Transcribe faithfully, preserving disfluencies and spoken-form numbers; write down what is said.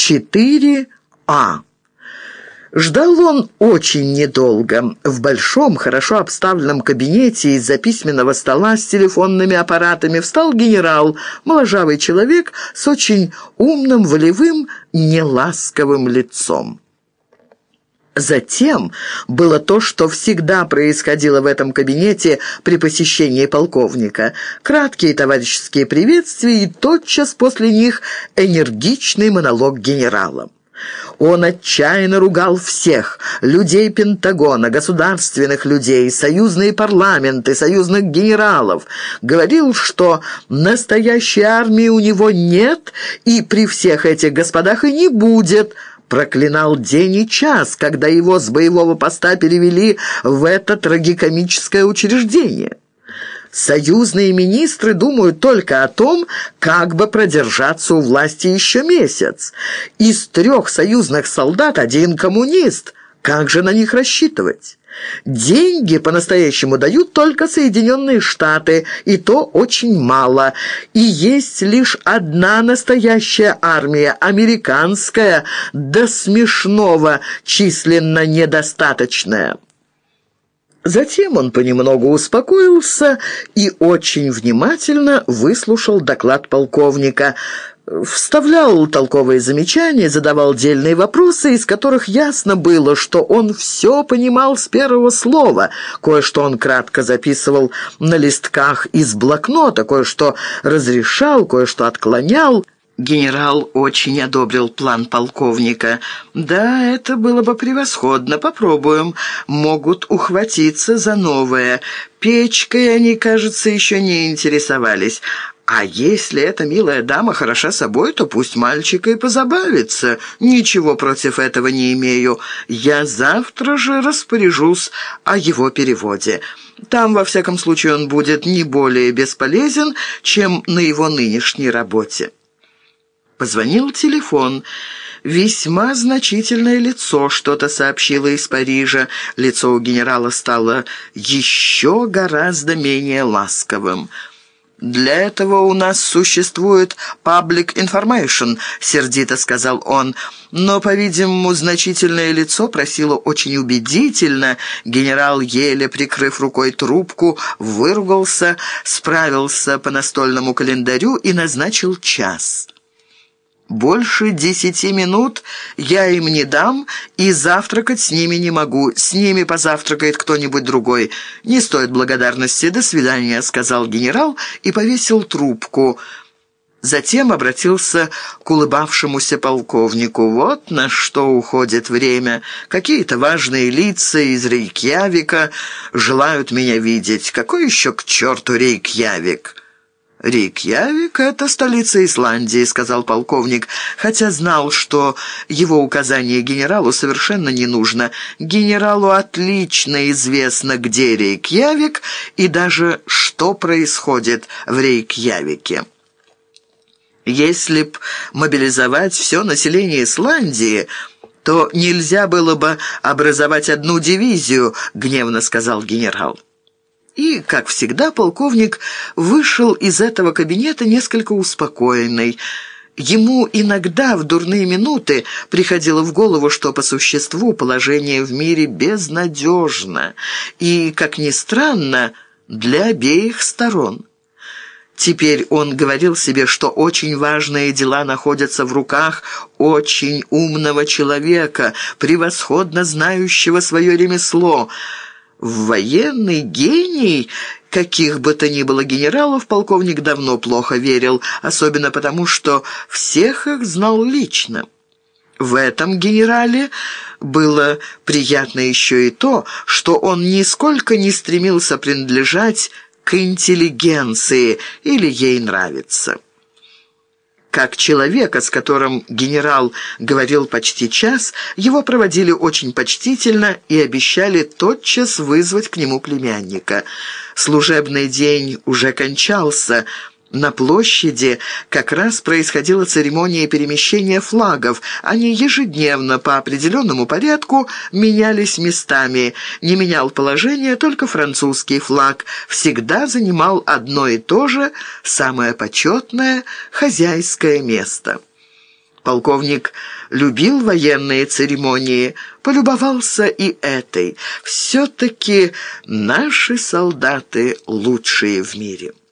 четыре А. Ждал он очень недолго. В большом, хорошо обставленном кабинете из-за письменного стола с телефонными аппаратами встал генерал, моложавый человек с очень умным, волевым, неласковым лицом. Затем было то, что всегда происходило в этом кабинете при посещении полковника. Краткие товарищеские приветствия и тотчас после них энергичный монолог генерала. Он отчаянно ругал всех – людей Пентагона, государственных людей, союзные парламенты, союзных генералов. Говорил, что настоящей армии у него нет и при всех этих господах и не будет. Проклинал день и час, когда его с боевого поста перевели в это трагикомическое учреждение. Союзные министры думают только о том, как бы продержаться у власти еще месяц. Из трех союзных солдат один коммунист. Как же на них рассчитывать? Деньги по-настоящему дают только Соединенные Штаты, и то очень мало. И есть лишь одна настоящая армия, американская, до смешного численно недостаточная. Затем он понемногу успокоился и очень внимательно выслушал доклад полковника, вставлял толковые замечания, задавал дельные вопросы, из которых ясно было, что он все понимал с первого слова. Кое-что он кратко записывал на листках из блокнота, кое-что разрешал, кое-что отклонял. Генерал очень одобрил план полковника. «Да, это было бы превосходно. Попробуем. Могут ухватиться за новое. Печкой они, кажется, еще не интересовались. А если эта милая дама хороша собой, то пусть мальчик и позабавится. Ничего против этого не имею. Я завтра же распоряжусь о его переводе. Там, во всяком случае, он будет не более бесполезен, чем на его нынешней работе». Позвонил телефон. Весьма значительное лицо что-то сообщило из Парижа. Лицо у генерала стало еще гораздо менее ласковым. «Для этого у нас существует public information», — сердито сказал он. Но, по-видимому, значительное лицо просило очень убедительно. Генерал, еле прикрыв рукой трубку, выругался, справился по настольному календарю и назначил час. «Больше десяти минут я им не дам, и завтракать с ними не могу. С ними позавтракает кто-нибудь другой. Не стоит благодарности. До свидания», — сказал генерал и повесил трубку. Затем обратился к улыбавшемуся полковнику. «Вот на что уходит время. Какие-то важные лица из Рейкьявика желают меня видеть. Какой еще к черту Рейкьявик?» «Рейкьявик — это столица Исландии», — сказал полковник, хотя знал, что его указание генералу совершенно не нужно. Генералу отлично известно, где Рейкьявик и даже что происходит в Рейкьявике. Если б мобилизовать все население Исландии, то нельзя было бы образовать одну дивизию, — гневно сказал генерал. И, как всегда, полковник вышел из этого кабинета несколько успокоенный. Ему иногда в дурные минуты приходило в голову, что по существу положение в мире безнадежно и, как ни странно, для обеих сторон. Теперь он говорил себе, что очень важные дела находятся в руках очень умного человека, превосходно знающего свое ремесло. В военный гений каких бы то ни было генералов полковник давно плохо верил, особенно потому, что всех их знал лично. В этом генерале было приятно еще и то, что он нисколько не стремился принадлежать к интеллигенции или ей нравиться. Как человека, с которым генерал говорил почти час, его проводили очень почтительно и обещали тотчас вызвать к нему племянника. Служебный день уже кончался. На площади как раз происходила церемония перемещения флагов. Они ежедневно по определенному порядку менялись местами. Не менял положение только французский флаг. Всегда занимал одно и то же, самое почетное, хозяйское место. Полковник любил военные церемонии, полюбовался и этой. Все-таки наши солдаты лучшие в мире.